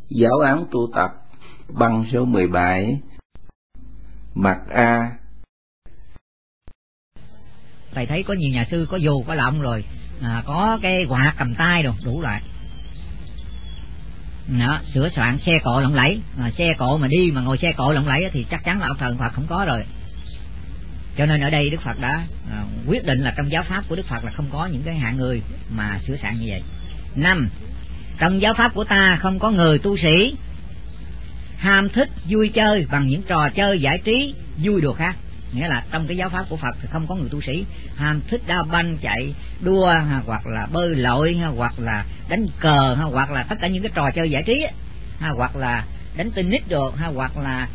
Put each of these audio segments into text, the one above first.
Giáo án tu tập băng số 17. Mặt A. Thầy thấy có nhiều nhà sư có dù có lọng rồi, có cái quạt cầm tay rồi đủ loại. Đó, sửa soạn xe cộ lộng lẫy, xe cộ mà đi mà ngồi xe cộ lộng lẫy thì chắc chắn là ông thần Phật không có rồi. Cho nên ở đây Đức Phật đã quyết định là trong giáo pháp của Đức Phật là không có những cái hạng người mà sửa soạn như vậy. 5. Trong giáo pháp của ta không có người tu sĩ ham thích vui chơi bằng những trò chơi giải trí vui đùa khác. Nghĩa là trong cái giáo pháp của Phật thì không có người tu sĩ ham thích đá banh, chạy đua, hoặc là bơi lội, hoặc là đánh cờ, hoặc là tất cả những cái trò chơi giải trí, hoặc là đánh tennis đồ, hoặc là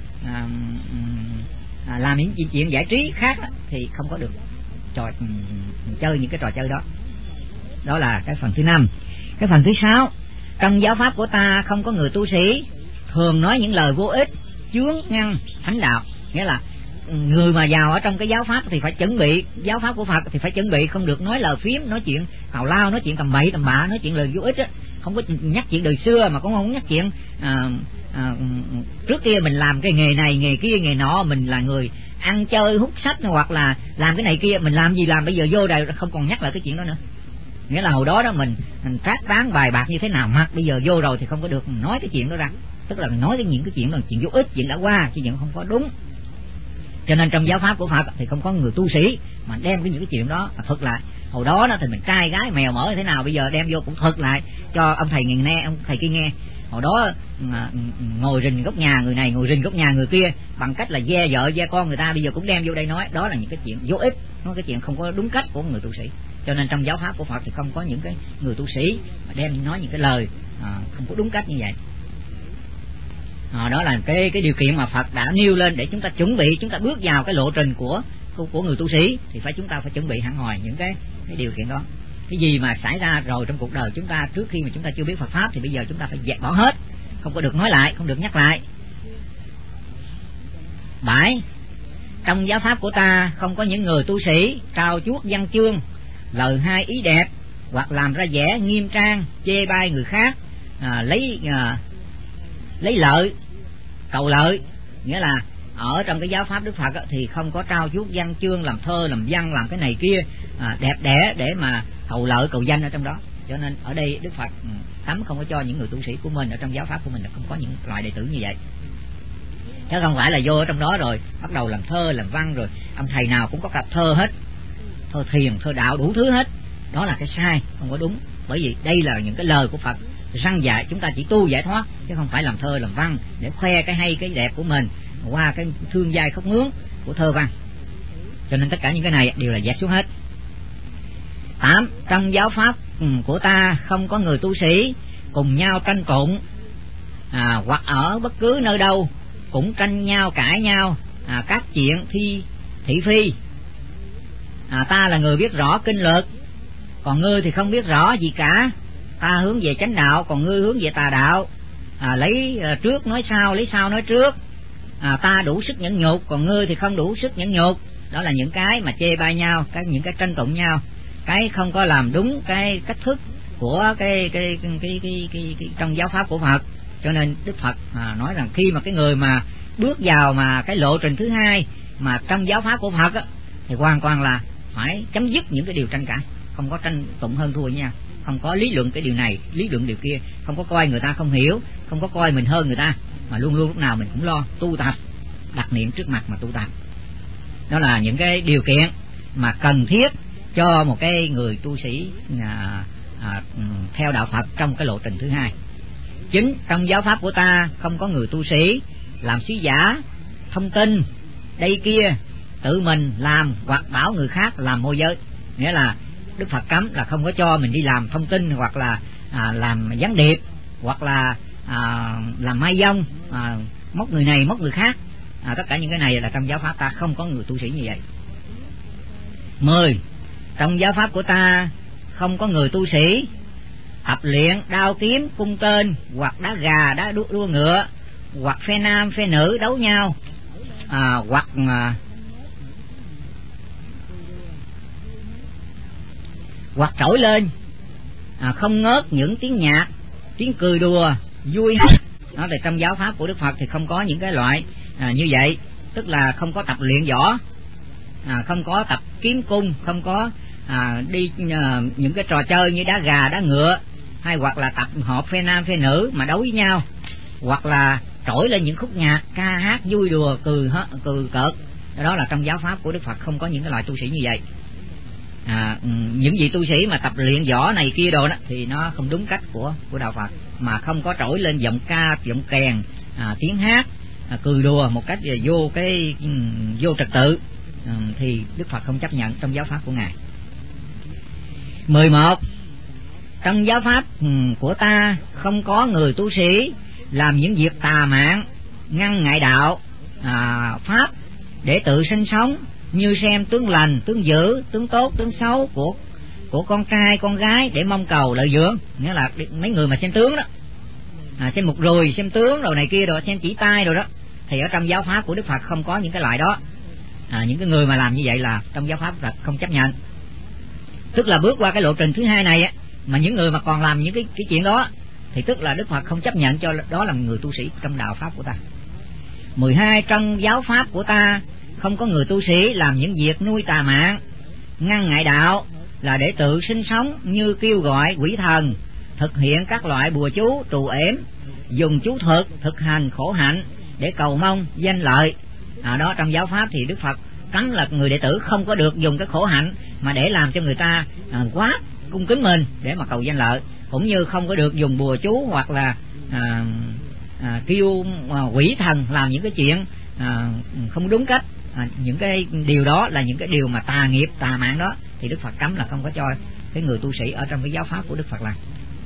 làm những chuyện giải trí khác thì không có được chơi những cái trò chơi đó. Đó là cái phần thứ 5. Cái phần thứ 6, trong giáo pháp của ta không có người tu sĩ thường nói những lời vô ích, chướng ngăn thánh đạo. Nghĩa là người mà vào ở trong cái giáo pháp thì phải chuẩn bị, giáo pháp của Phật thì phải chuẩn bị, không được nói lời phím, nói chuyện tào lao, nói chuyện tầm bậy tầm bạ, nói chuyện lời vô ích á. Không có nhắc chuyện đời xưa, mà cũng không nhắc chuyện trước kia mình làm cái nghề này nghề kia nghề nọ, mình là người ăn chơi hút sách hoặc là làm cái này kia, mình làm gì làm, bây giờ vô đây không còn nhắc lại cái chuyện đó nữa. Nghĩa là hồi đó đó mình trác tán bài bạc như thế nào, mà bây giờ vô rồi thì không có được nói cái chuyện đó ra, tức là nói những cái chuyện là chuyện vô ích, chuyện đã qua, chứ chuyện không có đúng. Cho nên trong giáo pháp của Phật thì không có người tu sĩ mà đem những cái chuyện đó thuật lại. Hồi đó thì mình trai gái mèo mỡ thế nào, bây giờ đem vô cũng thuật lại cho ông thầy nghe, ông thầy kia nghe. Hồi đó ngồi rình góc nhà người này, ngồi rình góc nhà người kia, bằng cách là ve vợ ve con người ta, bây giờ cũng đem vô đây nói. Đó là những cái chuyện vô ích, nó cái chuyện không có đúng cách của người tu sĩ. Cho nên trong giáo pháp của Phật thì không có những cái người tu sĩ mà đem nói những cái lời không có đúng cách như vậy. Đó là cái điều kiện mà Phật đã nêu lên để chúng ta chuẩn bị, chúng ta bước vào cái lộ trình của người tu sĩ thì chúng ta phải chuẩn bị hẳn hoi những cái điều kiện đó. Cái gì mà xảy ra rồi trong cuộc đời chúng ta trước khi mà chúng ta chưa biết Phật pháp thì bây giờ chúng ta phải dẹp bỏ hết, không có được nói lại, không được nhắc lại. 7. Trong giáo pháp của ta không có những người tu sĩ trao chuốt văn chương, lời hai ý đẹp, hoặc làm ra vẻ nghiêm trang chê bai người khác, lấy lợi cầu lợi. Nghĩa là ở trong cái giáo pháp Đức Phật thì không có trao chuốt văn chương, làm thơ làm văn, làm cái này kia đẹp đẽ để mà hầu lợi cầu danh ở trong đó. Cho nên ở đây Đức Phật cấm không có cho những người tu sĩ của mình, ở trong giáo pháp của mình là không có những loại đệ tử như vậy. Chứ không phải là vô ở trong đó rồi bắt đầu làm thơ làm văn, rồi ông thầy nào cũng có cặp thơ hết, thơ thiền thơ đạo đủ thứ hết. Đó là cái sai, không có đúng. Bởi vì đây là những cái lời của Phật răn dạy chúng ta chỉ tu giải thoát, chứ không phải làm thơ làm văn để khoe cái hay cái đẹp của mình qua cái thương giai khóc mướn của thơ văn. Cho nên tất cả những cái này đều là dẹp xuống hết. 8. Trong giáo pháp của ta không có người tu sĩ cùng nhau tranh tụng, hoặc ở bất cứ nơi đâu cũng tranh nhau cãi nhau các chuyện thị phi. Ta là người biết rõ kinh luật, còn ngươi thì không biết rõ gì cả. Ta hướng về chánh đạo, còn ngươi hướng về tà đạo. Lấy trước nói sau, lấy sau nói trước. Ta đủ sức nhẫn nhục, còn ngươi thì không đủ sức nhẫn nhục. Đó là những cái mà chê bai nhau, những cái tranh tụng nhau, cái không có làm đúng cái cách thức của cái trong giáo pháp của Phật. Cho nên Đức Phật nói rằng khi mà cái người mà bước vào mà cái lộ trình thứ 2 mà trong giáo pháp của Phật thì hoàn toàn là phải chấm dứt những cái điều tranh cãi, không có tranh tụng hơn thua nha, không có lý luận cái điều này, lý luận điều kia, không có coi người ta không hiểu, không có coi mình hơn người ta, mà luôn luôn lúc nào mình cũng lo tu tập, đặt niệm trước mặt mà tu tập. Đó là những cái điều kiện mà cần thiết cho một cái người tu sĩ theo đạo Phật trong cái lộ trình thứ 2. 9. Trong giáo pháp của ta không có người tu sĩ làm sứ giả thông tin đây kia, tự mình làm hoặc bảo người khác làm môi giới. Nghĩa là Đức Phật cấm là không có cho mình đi làm thông tin, hoặc là làm gián điệp, hoặc là làm mai dông, móc người này móc người khác. Tất cả những cái này là trong giáo pháp ta không có người tu sĩ như vậy. 10. Trong giáo pháp của ta không có người tu sĩ tập luyện đao kiếm cung tên, hoặc đá gà đá đua ngựa, hoặc phe nam phe nữ đấu nhau, hoặc trỗi lên không ngớt những tiếng nhạc, tiếng cười đùa vui hát Đó thì trong giáo pháp của Đức Phật thì không có những cái loại như vậy, tức là không có tập luyện võ, không có tập kiếm cung, không có đi những cái trò chơi như đá gà, đá ngựa, hay hoặc là tập hợp phe nam phe nữ mà đấu với nhau, hoặc là trỗi lên những khúc nhạc ca hát vui đùa cười cợt. Đó là trong giáo pháp của Đức Phật không có những cái loại tu sĩ như vậy. Những vị tu sĩ mà tập luyện võ này kia đồ đó thì nó không đúng cách của đạo Phật, mà không có trỗi lên giọng ca, giọng kèn, tiếng hát, cười đùa một cách vô trật tự, thì Đức Phật không chấp nhận trong giáo pháp của Ngài. 11. Trong giáo pháp của ta không có người tu sĩ làm những việc tà mạn, ngăn ngại đạo pháp để tự sinh sống, như xem tướng lành, tướng dữ, tướng tốt, tướng xấu của con trai, con gái để mong cầu lợi dưỡng. Nghĩa là mấy người mà xem tướng đó, xem một rùi, xem tướng rồi này kia rồi, xem chỉ tay rồi đó, thì ở trong giáo pháp của Đức Phật không có những cái loại đó. Những cái người mà làm như vậy là trong giáo pháp Phật không chấp nhận. Tức là bước qua cái lộ trình thứ hai này á, mà những người mà còn làm những cái chuyện đó thì tức là Đức Phật không chấp nhận cho đó là người tu sĩ trong đạo pháp của ta. 12. Trong giáo pháp của ta không có người tu sĩ làm những việc nuôi tà mạng, ngăn ngại đạo là để tự sinh sống, như kêu gọi quỷ thần, thực hiện các loại bùa chú, trù ếm, dùng chú thuật, thực hành khổ hạnh để cầu mong danh lợi. Đó trong giáo pháp thì Đức Phật cấm là người đệ tử không có được dùng cái khổ hạnh mà để làm cho người ta quá cung kính mình để mà cầu danh lợi, cũng như không có được dùng bùa chú hoặc là kêu quỷ thần làm những cái chuyện không đúng cách. Những cái điều đó là những cái điều mà tà nghiệp, tà mạng đó thì Đức Phật cấm là không có cho cái người tu sĩ ở trong cái giáo pháp của Đức Phật làm.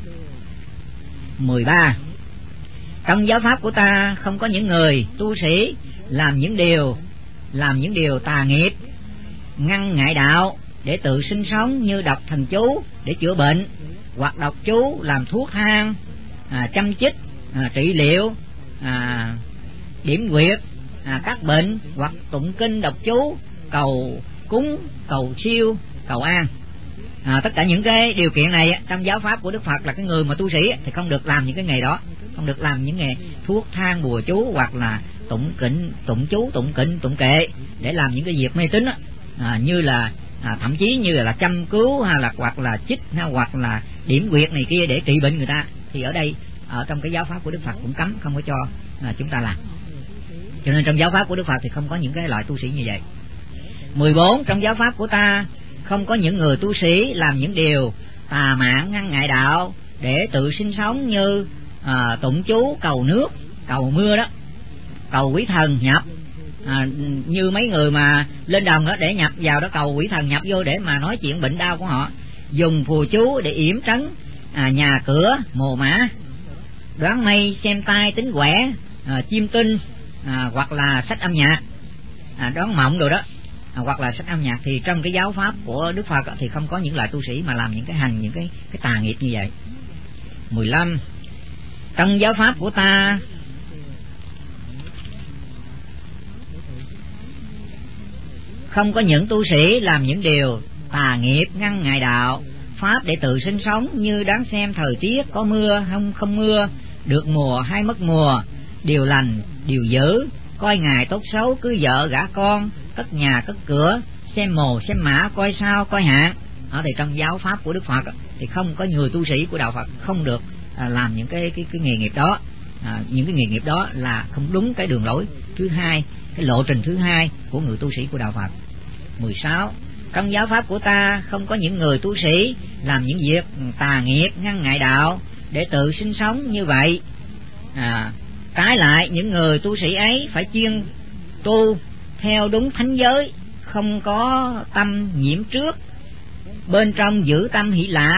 13. Trong giáo pháp của ta không có những người tu sĩ làm những điều tà nghiệp, ngăn ngại đạo để tự sinh sống, như đọc thần chú để chữa bệnh, hoặc đọc chú làm thuốc thang, chăm chích, trị liệu, điểm huyệt các bệnh, hoặc tụng kinh đọc chú cầu cúng, cầu siêu, cầu an. Tất cả những cái điều kiện này trong giáo pháp của Đức Phật là cái người mà tu sĩ thì không được làm những cái nghề đó, không được làm những nghề thuốc thang bùa chú, hoặc là tụng chú, tụng kinh, tụng kệ để làm những cái việc mê tín như là thậm chí như là chăm cứu hay là hoặc là chích hoặc là điểm huyệt này kia để trị bệnh người ta. Thì ở đây ở trong cái giáo pháp của Đức Phật cũng cấm, không có cho chúng ta làm. Cho nên trong giáo pháp của Đức Phật thì không có những cái loại tu sĩ như vậy. 14. Trong giáo pháp của ta không có những người tu sĩ làm những điều tà mạn, ngăn ngại đạo để tự sinh sống, như tụng chú cầu nước, cầu mưa đó, cầu quỷ thần nhập, như mấy người mà lên đồng đó để nhập vào đó cầu quỷ thần nhập vô để mà nói chuyện bệnh đau của họ, dùng phù chú để yểm trấn nhà cửa, mồ mã, đoán mây, xem tai, tính quẻ, chiêm tinh, hoặc là sách âm nhạc, đoán mộng rồi đó, hoặc là sách âm nhạc. Thì trong cái giáo pháp của Đức Phật thì không có những loại tu sĩ mà làm những cái hành, những cái tà nghiệp như vậy. 15. Trong giáo pháp của ta không có những tu sĩ làm những điều tà nghiệp, ngăn ngại đạo pháp để tự sinh sống, như đoán xem thời tiết có mưa không mưa, được mùa hay mất mùa, điều lành điều dữ, coi ngày tốt xấu, cưới vợ gả con, cất nhà cất cửa, xem mồ xem mã, coi sao coi hạn. Thì trong giáo pháp của Đức Phật thì không có người tu sĩ của đạo Phật không được làm những cái nghề nghiệp đó. Những cái nghề nghiệp đó là không đúng cái đường lối thứ hai, cái lộ trình thứ hai của người tu sĩ của đạo Phật. 16. Trong giáo pháp của ta không có những người tu sĩ làm những việc tà nghiệp, ngăn ngại đạo để tự sinh sống như vậy. Trái lại, những người tu sĩ ấy phải chuyên tu theo đúng thánh giới, không có tâm nhiễm trước, bên trong giữ tâm hỷ lạc,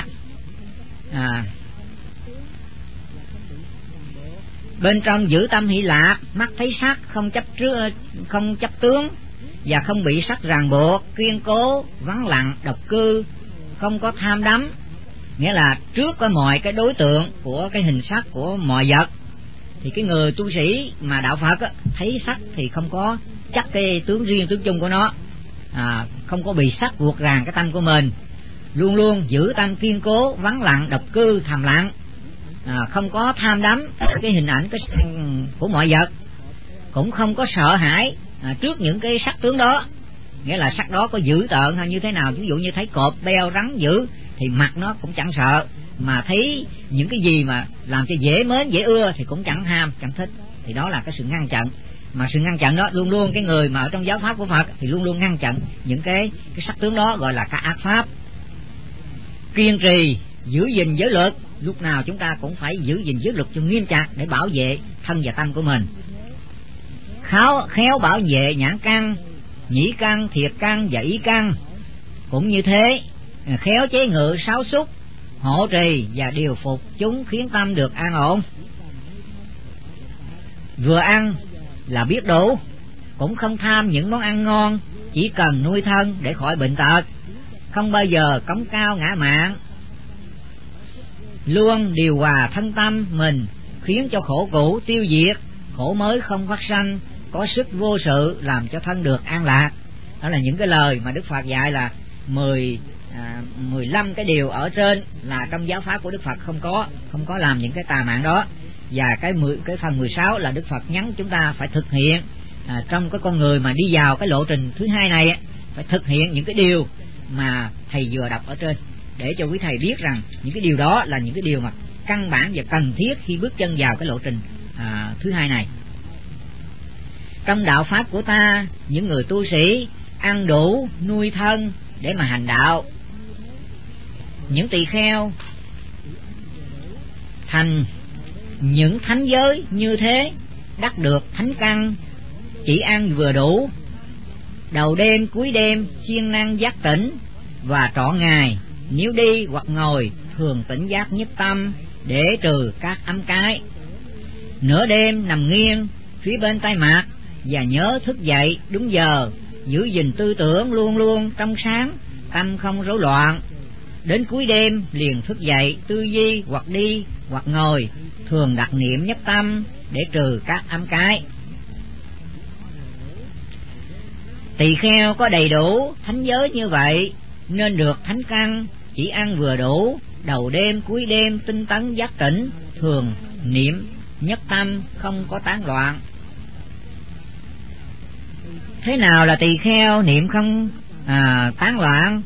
bên trong giữ tâm hỷ lạc, mắt thấy sắc, không chấp tướng và không bị sắc ràng buộc, kiên cố, vắng lặng, độc cư, không có tham đắm. Nghĩa là trước có mọi cái đối tượng của cái hình sắc của mọi vật thì cái người tu sĩ mà đạo Phật thấy sắc thì không có chắc cái tướng riêng, tướng chung của nó, không có bị sắc buộc ràng cái tâm của mình, luôn luôn giữ tâm kiên cố, vắng lặng, độc cư, thầm lặng. không có tham đắm cái hình ảnh của mọi vật, cũng không có sợ hãi trước những cái sắc tướng đó. Nghĩa là sắc đó có dữ tợn hay như thế nào, ví dụ như thấy cọp beo rắn dữ thì mặt nó cũng chẳng sợ, mà thấy những cái gì mà làm cho dễ mến dễ ưa thì cũng chẳng ham chẳng thích. Thì đó là cái sự ngăn chặn. Mà sự ngăn chặn đó luôn luôn cái người mà ở trong giáo pháp của Phật thì luôn luôn ngăn chặn những cái sắc tướng đó, gọi là các ác pháp. Kiên trì giữ gìn giới luật, lúc nào chúng ta cũng phải giữ gìn giới luật cho nghiêm chặt để bảo vệ thân và tâm của mình. Khéo bảo vệ nhãn căn, nhĩ căn, thiệt căn và ý căn, cũng như thế. Khéo chế ngự sáu xúc, hộ trì và điều phục chúng, khiến tâm được an ổn. Vừa ăn là biết đủ, cũng không tham những món ăn ngon, chỉ cần nuôi thân để khỏi bệnh tật, không bao giờ cống cao ngã mạn, luôn điều hòa thân tâm mình, khiến cho khổ cũ tiêu diệt, khổ mới không phát sanh, có sức vô sự làm cho thân được an lạc. Đó là những cái lời mà Đức Phật dạy là 15 cái điều ở trên là trong giáo pháp của Đức Phật không có làm những cái tà mạng đó. Và cái phần 16 là Đức Phật nhắn chúng ta phải thực hiện trong cái con người mà đi vào cái lộ trình thứ hai này, phải thực hiện những cái điều mà thầy vừa đọc ở trên, để cho quý thầy biết rằng những cái điều đó là những cái điều mà căn bản và cần thiết khi bước chân vào cái lộ trình thứ hai này. Trong đạo pháp của ta, những người tu sĩ ăn đủ nuôi thân để mà hành đạo. Những tỳ kheo thành những thánh giới như thế, đắc được thánh căn, chỉ ăn vừa đủ, đầu đêm cuối đêm siêng năng giác tỉnh, và trọn ngày nếu đi hoặc ngồi thường tỉnh giác nhất tâm để trừ các ấm cái. Nửa đêm nằm nghiêng phía bên tay mặt và nhớ thức dậy đúng giờ, giữ gìn tư tưởng luôn luôn trong sáng, tâm không rối loạn. Đến cuối đêm liền thức dậy tư duy hoặc đi hoặc ngồi, thường đặt niệm nhất tâm để trừ các ấm cái. Tỳ kheo có đầy đủ thánh giới như vậy nên được thánh căn, chỉ ăn vừa đủ, đầu đêm cuối đêm tinh tấn giác tỉnh, thường niệm nhất tâm, không có tán loạn. Thế nào là tỳ kheo niệm không tán loạn?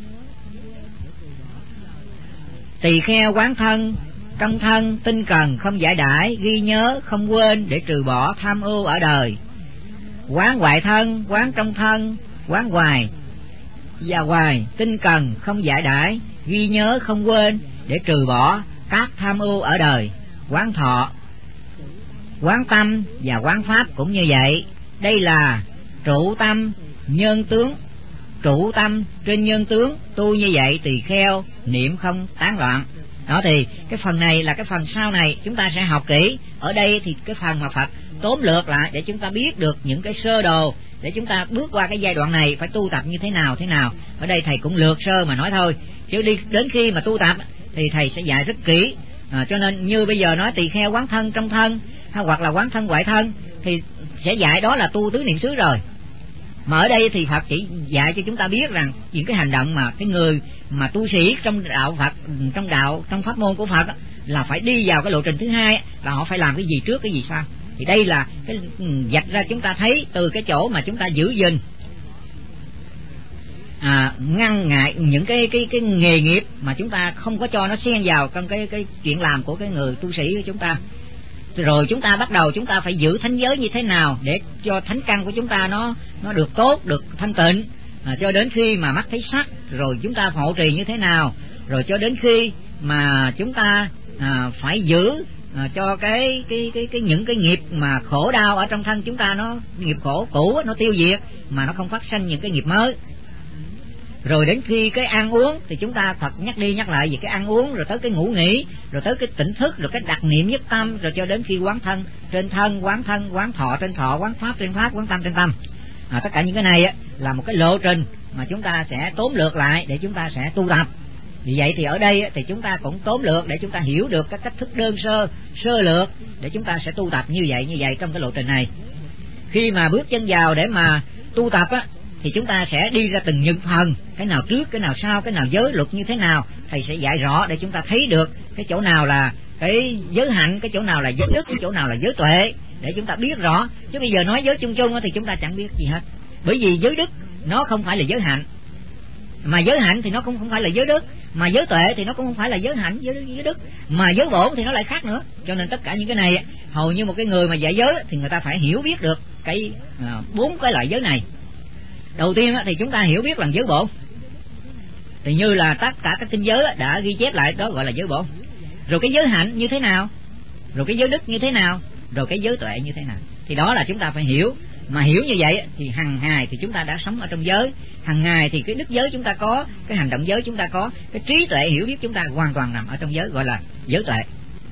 Tỳ kheo quán thân, trong thân tinh cần không giải đãi, ghi nhớ không quên để trừ bỏ tham ưu ở đời. Quán ngoại thân, quán trong thân, quán hoài và hoài, tinh cần không giải đãi, ghi nhớ không quên để trừ bỏ các tham ưu ở đời. Quán thọ, quán tâm và quán pháp cũng như vậy. Đây là trụ tâm nhân tướng, trụ tâm trên nhân tướng, tu như vậy tỳ kheo niệm không tán loạn. Đó thì cái phần này là cái phần sau này chúng ta sẽ học kỹ. Ở đây thì cái phần mà Phật tóm lược lại để chúng ta biết được những cái sơ đồ, để chúng ta bước qua cái giai đoạn này phải tu tập như thế nào. Ở đây thầy cũng lược sơ mà nói thôi, chứ đến khi mà tu tập thì thầy sẽ dạy rất kỹ. Cho nên như bây giờ nói tỳ kheo quán thân trong thân hay hoặc là quán thân ngoại thân thì sẽ dạy đó là tu tứ niệm xứ rồi. Mà ở đây thì Phật chỉ dạy cho chúng ta biết rằng những cái hành động mà cái người mà tu sĩ trong đạo Phật, trong pháp môn của Phật là phải đi vào cái lộ trình thứ hai, là họ phải làm cái gì trước cái gì sau. Thì đây là cái vạch ra chúng ta thấy từ cái chỗ mà chúng ta giữ gìn ngăn ngại những cái nghề nghiệp mà chúng ta không có cho nó xen vào trong cái chuyện làm của cái người tu sĩ của chúng ta. Rồi chúng ta bắt đầu chúng ta phải giữ thánh giới như thế nào để cho thánh căn của chúng ta nó được tốt, được thanh tịnh, cho đến khi mà mắt thấy sắc, rồi chúng ta hộ trì như thế nào, rồi cho đến khi mà chúng ta phải giữ cho những cái nghiệp mà khổ đau ở trong thân chúng ta, nó nghiệp khổ cũ nó tiêu diệt mà nó không phát sinh những cái nghiệp mới. Rồi đến khi cái ăn uống thì chúng ta Phật nhắc đi nhắc lại về cái ăn uống, rồi tới cái ngủ nghỉ, rồi tới cái tỉnh thức, rồi cái đặc niệm nhất tâm, rồi cho đến khi quán thân trên thân, quán thọ trên thọ, quán pháp trên pháp, quán tâm trên tâm. Tất cả những cái này là một cái lộ trình mà chúng ta sẽ tóm lược lại để chúng ta sẽ tu tập. Vì vậy thì ở đây thì chúng ta cũng tóm lược để chúng ta hiểu được các cách thức đơn sơ lược để chúng ta sẽ tu tập như vậy trong cái lộ trình này. Khi mà bước chân vào để mà tu tập thì chúng ta sẽ đi ra từng những phần, cái nào trước, cái nào sau, cái nào giới luật như thế nào, thầy sẽ dạy rõ để chúng ta thấy được cái chỗ nào là cái giới hạnh, cái chỗ nào là giới đức, cái chỗ nào là giới tuệ, để chúng ta biết rõ. Chứ bây giờ nói giới chung chung thì chúng ta chẳng biết gì hết. Bởi vì giới đức nó không phải là giới hạnh, mà giới hạnh thì nó cũng không phải là giới đức, mà giới tuệ thì nó cũng không phải là giới hạnh, giới đức, mà giới bổn thì nó lại khác nữa. Cho nên tất cả những cái này hầu như một cái người mà dạy giới thì người ta phải hiểu biết được cái 4 cái loại giới này. Đầu tiên thì chúng ta hiểu biết là giới bổn, thì như là tất cả các kinh giới đã ghi chép lại, đó gọi là giới bổn. Rồi cái giới hạnh như thế nào, rồi cái giới đức như thế nào, rồi cái giới tuệ như thế nào, thì đó là chúng ta phải hiểu. Mà hiểu như vậy thì hằng ngày thì chúng ta đã sống ở trong giới, hằng ngày thì cái đức giới chúng ta có, cái hành động giới chúng ta có, cái trí tuệ hiểu biết chúng ta hoàn toàn nằm ở trong giới, gọi là giới tuệ.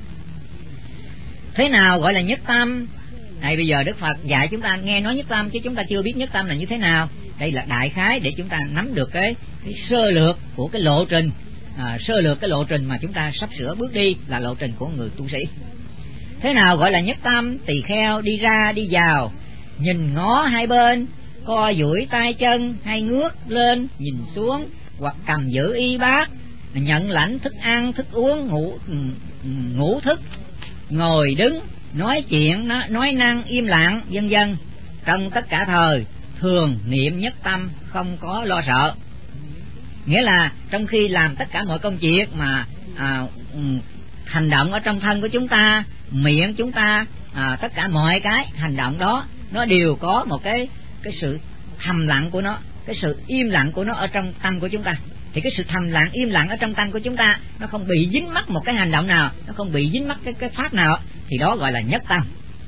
Thế nào gọi là nhất tâm? Đây bây giờ Đức Phật dạy chúng ta nghe nói nhất tâm, chứ chúng ta chưa biết nhất tâm là như thế nào. Đây là đại khái để chúng ta nắm được cái sơ lược của cái lộ trình, sơ lược cái lộ trình mà chúng ta sắp sửa bước đi, là lộ trình của người tu sĩ. Thế nào gọi là nhất tâm? Tỳ kheo đi ra đi vào, nhìn ngó hai bên, co duỗi tay chân, hay ngước lên nhìn xuống, hoặc cầm giữ y bát, nhận lãnh thức ăn thức uống, ngủ thức, ngồi đứng, nói chuyện, nói năng im lặng, vân vân. Trong tất cả thời thường niệm nhất tâm, không có lo sợ. Nghĩa là trong khi làm tất cả mọi công việc mà hành động ở trong thân của chúng ta, miệng chúng ta, tất cả mọi cái hành động đó nó đều có một cái sự thầm lặng của nó, cái sự im lặng của nó ở trong tâm của chúng ta. Thì cái sự thầm lặng im lặng ở trong tâm của chúng ta, nó không bị dính mắc một cái hành động nào, nó không bị dính mắc cái pháp nào, thì đó gọi là nhất tâm.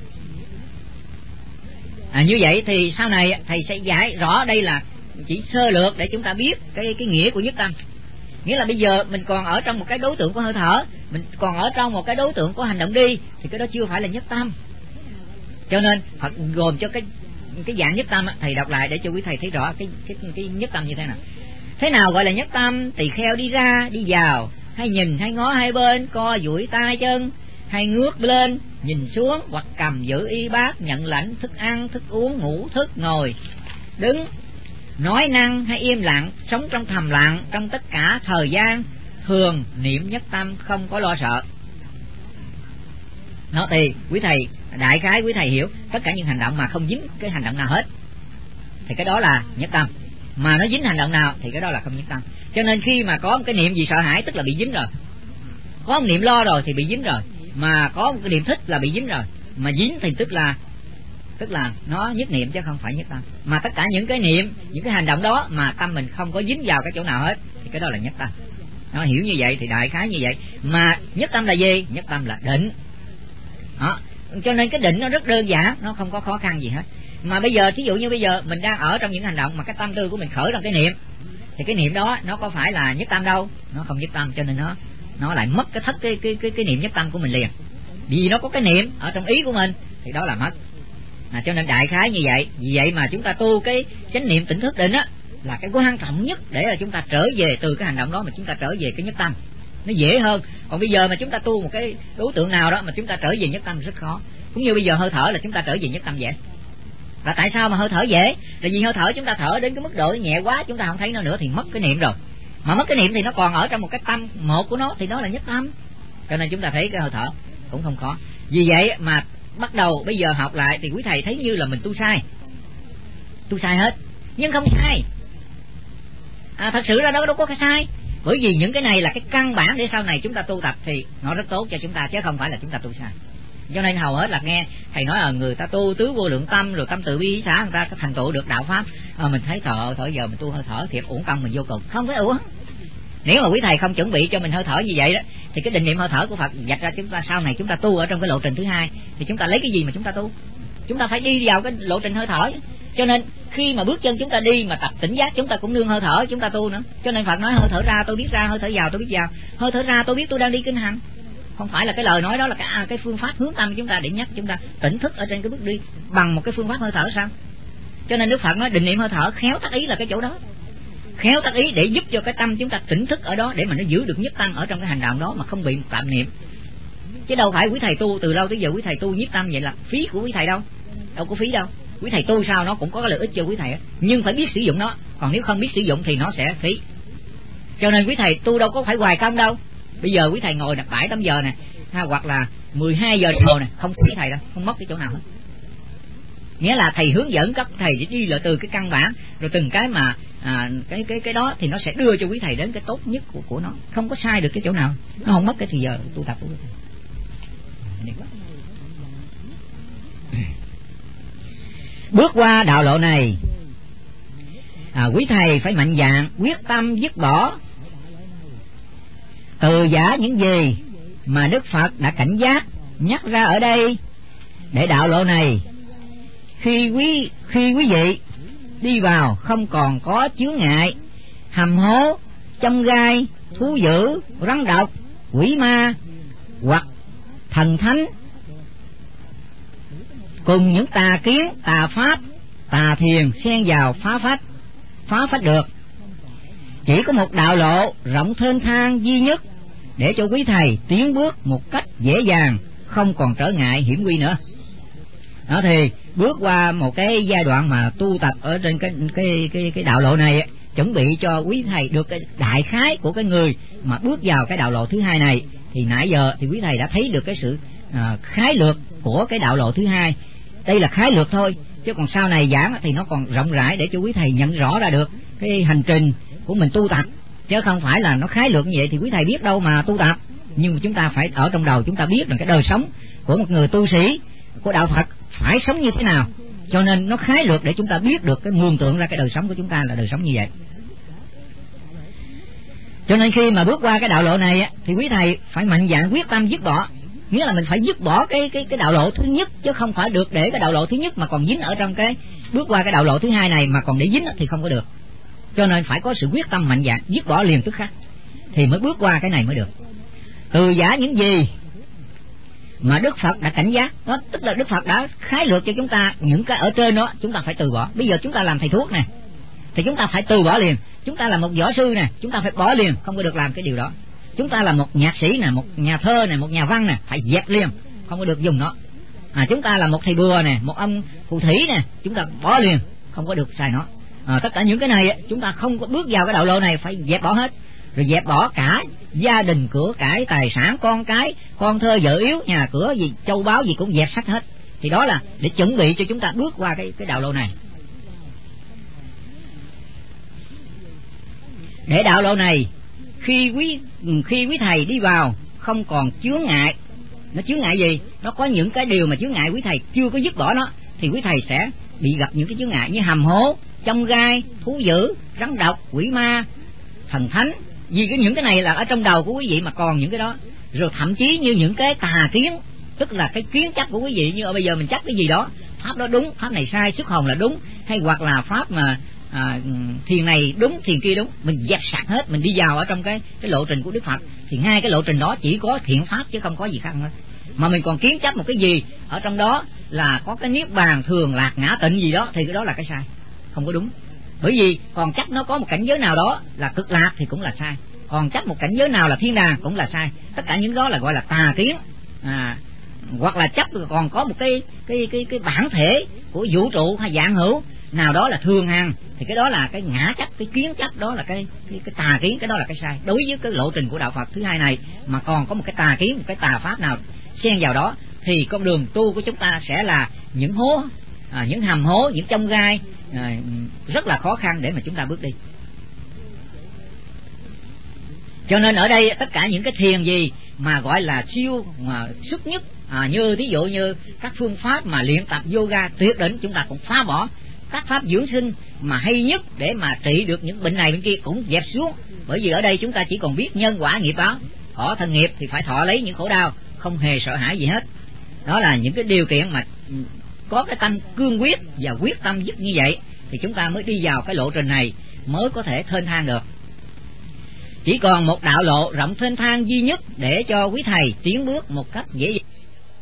Như vậy thì sau này thầy sẽ giải rõ, đây là chỉ sơ lược để chúng ta biết cái nghĩa của nhất tâm. Nghĩa là bây giờ mình còn ở trong một cái đối tượng của hơi thở, mình còn ở trong một cái đối tượng của hành động đi, thì cái đó chưa phải là nhất tâm. Cho nên Phật gồm cho cái dạng nhất tâm, thầy đọc lại để cho quý thầy thấy rõ cái nhất tâm như thế nào. Thế nào gọi là nhất tâm? Tỳ kheo đi ra đi vào, hay nhìn hay ngó hai bên, co duỗi tay chân, hay ngước lên nhìn xuống, hoặc cầm giữ y bát, nhận lãnh thức ăn thức uống, ngủ thức, ngồi đứng, nói năng hay im lặng, sống trong thầm lặng trong tất cả thời gian, thường niệm nhất tâm, không có lo sợ. Nó thì quý thầy đại khái quý thầy hiểu tất cả những hành động mà không dính cái hành động nào hết thì cái đó là nhất tâm, mà nó dính hành động nào thì cái đó là không nhất tâm. Cho nên khi mà có một cái niệm gì sợ hãi tức là bị dính rồi, có một niệm lo rồi thì bị dính rồi, mà có một cái niệm thích là bị dính rồi, mà dính thì tức là nó nhất niệm chứ không phải nhất tâm. Mà tất cả những cái niệm, những cái hành động đó mà tâm mình không có dính vào cái chỗ nào hết thì cái đó là nhất tâm. Nó hiểu như vậy thì đại khái như vậy. Mà nhất tâm là gì? Nhất tâm là định đó. Cho nên cái định nó rất đơn giản, nó không có khó khăn gì hết. Mà bây giờ thí dụ như bây giờ mình đang ở trong những hành động mà cái tâm tư của mình khởi ra cái niệm, thì cái niệm đó nó có phải là nhất tâm đâu, nó không nhất tâm. Cho nên nó lại mất cái thất cái niệm nhất tâm của mình liền, vì nó có cái niệm ở trong ý của mình thì đó là mất. Cho nên đại khái như vậy. Vì vậy mà chúng ta tu cái chánh niệm tỉnh thức định á là cái quan trọng nhất để là chúng ta trở về từ cái hành động đó mà chúng ta trở về cái nhất tâm, nó dễ hơn. Còn bây giờ mà chúng ta tu một cái đối tượng nào đó mà chúng ta trở về nhất tâm rất khó. Cũng như bây giờ hơi thở là chúng ta trở về nhất tâm dễ. Là tại sao mà hơi thở dễ? Là vì hơi thở chúng ta thở đến cái mức độ nhẹ quá, chúng ta không thấy nó nữa thì mất cái niệm rồi. Mà mất cái niệm thì nó còn ở trong một cái tâm một của nó thì đó là nhất tâm. Cho nên chúng ta thấy cái hơi thở cũng không khó. Vì vậy mà bắt đầu bây giờ học lại thì quý thầy thấy như là mình tu sai hết, nhưng không sai. Thật sự ra đâu có cái sai, bởi vì những cái này là cái căn bản để sau này chúng ta tu tập thì nó rất tốt cho chúng ta, chứ không phải là chúng ta tu sai. Cho nên hầu hết là nghe thầy nói là người ta tu tứ vô lượng tâm rồi tâm từ bi xả, người ta thành tựu được đạo pháp. Mình thấy thở giờ mình tu hơi thở thiệt uổng công mình vô cùng. Không phải uổng. Nếu mà quý thầy không chuẩn bị cho mình hơi thở như vậy đó thì cái định niệm hơi thở của Phật dạch ra chúng ta sau này chúng ta tu ở trong cái lộ trình thứ hai thì chúng ta lấy cái gì mà chúng ta tu? Chúng ta phải đi vào cái lộ trình hơi thở. Cho nên khi mà bước chân chúng ta đi mà tập tỉnh giác, chúng ta cũng nương hơi thở chúng ta tu nữa. Cho nên Phật nói hơi thở ra tôi biết ra, hơi thở vào tôi biết vào, hơi thở ra tôi biết tôi đang đi kinh hành. Không phải là cái lời nói đó là cái phương pháp hướng tâm chúng ta để nhắc chúng ta tỉnh thức ở trên cái bước đi bằng một cái phương pháp hơi thở sao? Cho nên Đức Phật nói định niệm hơi thở khéo tác ý là cái chỗ đó. Khéo tác ý để giúp cho cái tâm chúng ta tỉnh thức ở đó để mà nó giữ được nhất tâm ở trong cái hành động đó mà không bị tạm niệm. Chứ đâu phải quý thầy tu từ lâu tới giờ quý thầy tu nhiếp tâm vậy là phí của quý thầy đâu có phí đâu. Quý thầy tu sao nó cũng có cái lợi ích cho quý thầy, nhưng phải biết sử dụng nó, còn nếu không biết sử dụng thì nó sẽ phí. Cho nên quý thầy tu đâu có phải hoài công đâu. Bây giờ quý thầy ngồi đặt 7-8 giờ nè, hoặc là 12 giờ đồng hồ này, không thấy thầy đâu, không mất cái chỗ nào hết. Nghĩa là thầy hướng dẫn các thầy chỉ đi là từ cái căn bản, rồi từng cái mà cái đó thì nó sẽ đưa cho quý thầy đến cái tốt nhất của nó, không có sai được cái chỗ nào, nó không mất cái thời giờ tu tập của quý thầy. Bước qua đạo lộ này, quý thầy phải mạnh dạn quyết tâm dứt bỏ, từ giả những gì mà Đức Phật đã cảnh giác nhắc ra ở đây, để đạo lộ này khi quý vị đi vào không còn có chướng ngại, hầm hố, chông gai, thú dữ, rắn độc, quỷ ma hoặc thần thánh, cùng những tà kiến, tà pháp, tà thiền xen vào phá phách được. Chỉ có một đạo lộ rộng thênh thang duy nhất để cho quý thầy tiến bước một cách dễ dàng, không còn trở ngại hiểm nguy nữa. Đó thì bước qua một cái giai đoạn mà tu tập ở trên cái đạo lộ này, chuẩn bị cho quý thầy được cái đại khái của cái người mà bước vào cái đạo lộ thứ hai này. Thì nãy giờ thì quý thầy đã thấy được cái sự khái lược của cái đạo lộ thứ hai. Đây là khái lược thôi, chứ còn sau này giảng thì nó còn rộng rãi để cho quý thầy nhận rõ ra được cái hành trình của mình tu tập, chứ không phải là nó khái lược như vậy thì quý thầy biết đâu mà tu tập. Nhưng mà chúng ta phải ở trong đầu chúng ta biết rằng cái đời sống của một người tu sĩ của đạo Phật phải sống như thế nào, cho nên nó khái lược để chúng ta biết được cái mường tượng ra cái đời sống của chúng ta là đời sống như vậy. Cho nên khi mà bước qua cái đạo lộ này thì quý thầy phải mạnh dạn quyết tâm dứt bỏ, nghĩa là mình phải dứt bỏ cái đạo lộ thứ nhất, chứ không phải được để cái đạo lộ thứ nhất mà còn dính ở trong cái bước qua cái đạo lộ thứ hai này mà còn để dính thì không có được. Cho nên phải có sự quyết tâm mạnh dạn dứt bỏ liền tức khắc thì mới bước qua cái này mới được. Từ giả những gì mà Đức Phật đã cảnh giác, đó tức là Đức Phật đã khái lược cho chúng ta những cái ở trên đó chúng ta phải từ bỏ. Bây giờ chúng ta làm thầy thuốc nè thì chúng ta phải từ bỏ liền. Chúng ta là một võ sư nè, chúng ta phải bỏ liền, không có được làm cái điều đó. Chúng ta là một nhạc sĩ nè, một nhà thơ nè, một nhà văn nè, phải dẹp liền, không có được dùng nó. Chúng ta là một thầy bùa nè, một ông phù thủy nè, chúng ta bỏ liền, không có được xài nó. Tất cả những cái này chúng ta không có bước vào cái đạo lộ này phải dẹp bỏ hết. Rồi dẹp bỏ cả gia đình, cửa cải, tài sản, con cái, con thơ, vợ yếu, nhà cửa gì, châu báu gì cũng dẹp sạch hết. Thì đó là để chuẩn bị cho chúng ta bước qua cái đạo lộ này. Để đạo lộ này khi quý thầy đi vào không còn chướng ngại. Nó chướng ngại gì? Nó có những cái điều mà chướng ngại quý thầy chưa có dứt bỏ nó, thì quý thầy sẽ bị gặp những cái chướng ngại như hầm hố, chông gai, thú dữ, rắn độc, quỷ ma, thần thánh. Vì những cái này là ở trong đầu của quý vị mà còn những cái đó. Rồi thậm chí như những cái tà kiến, tức là cái kiến chấp của quý vị, như ở bây giờ mình chấp cái gì đó, pháp đó đúng, pháp này sai, xuất hồn là đúng, hay hoặc là pháp mà thiền này đúng, thiền kia đúng, mình dẹp sạch hết, mình đi vào ở trong cái lộ trình của Đức Phật. Thì ngay cái lộ trình đó chỉ có thiện pháp chứ không có gì khác nữa. Mà mình còn kiến chấp một cái gì ở trong đó là có cái niết bàn thường lạc ngã tịnh gì đó, thì cái đó là cái sai, không có đúng. Bởi vì còn chấp nó có một cảnh giới nào đó là cực lạc thì cũng là sai, còn chấp một cảnh giới nào là thiên đàng cũng là sai. Tất cả những đó là gọi là tà kiến. Hoặc là chấp còn có một cái bản thể của vũ trụ hay dạng hữu nào đó là thường hằng, thì cái đó là cái ngã chấp, cái kiến chấp, đó là cái tà kiến, cái đó là cái sai. Đối với cái lộ trình của đạo Phật thứ hai này mà còn có một cái tà kiến, một cái tà pháp nào xen vào đó, thì con đường tu của chúng ta sẽ là những hố, những hầm hố, những chông gai rất là khó khăn để mà chúng ta bước đi. Cho nên ở đây tất cả những cái thiền gì mà gọi là siêu mà xuất nhất, như thí dụ như các phương pháp mà luyện tập yoga tuyệt đỉnh, chúng ta cũng phá bỏ. Các pháp dưỡng sinh mà hay nhất để mà trị được những bệnh này bên kia cũng dẹp xuống. Bởi vì ở đây chúng ta chỉ còn biết nhân quả nghiệp báo, thọ thân nghiệp thì phải thọ lấy những khổ đau, không hề sợ hãi gì hết. Đó là những cái điều kiện mà có cái tâm cương quyết và quyết tâm dứt như vậy thì chúng ta mới đi vào cái lộ trình này, mới có thể thênh thang được. Chỉ còn một đạo lộ rộng thênh thang duy nhất để cho quý thầy tiến bước một cách dễ dàng.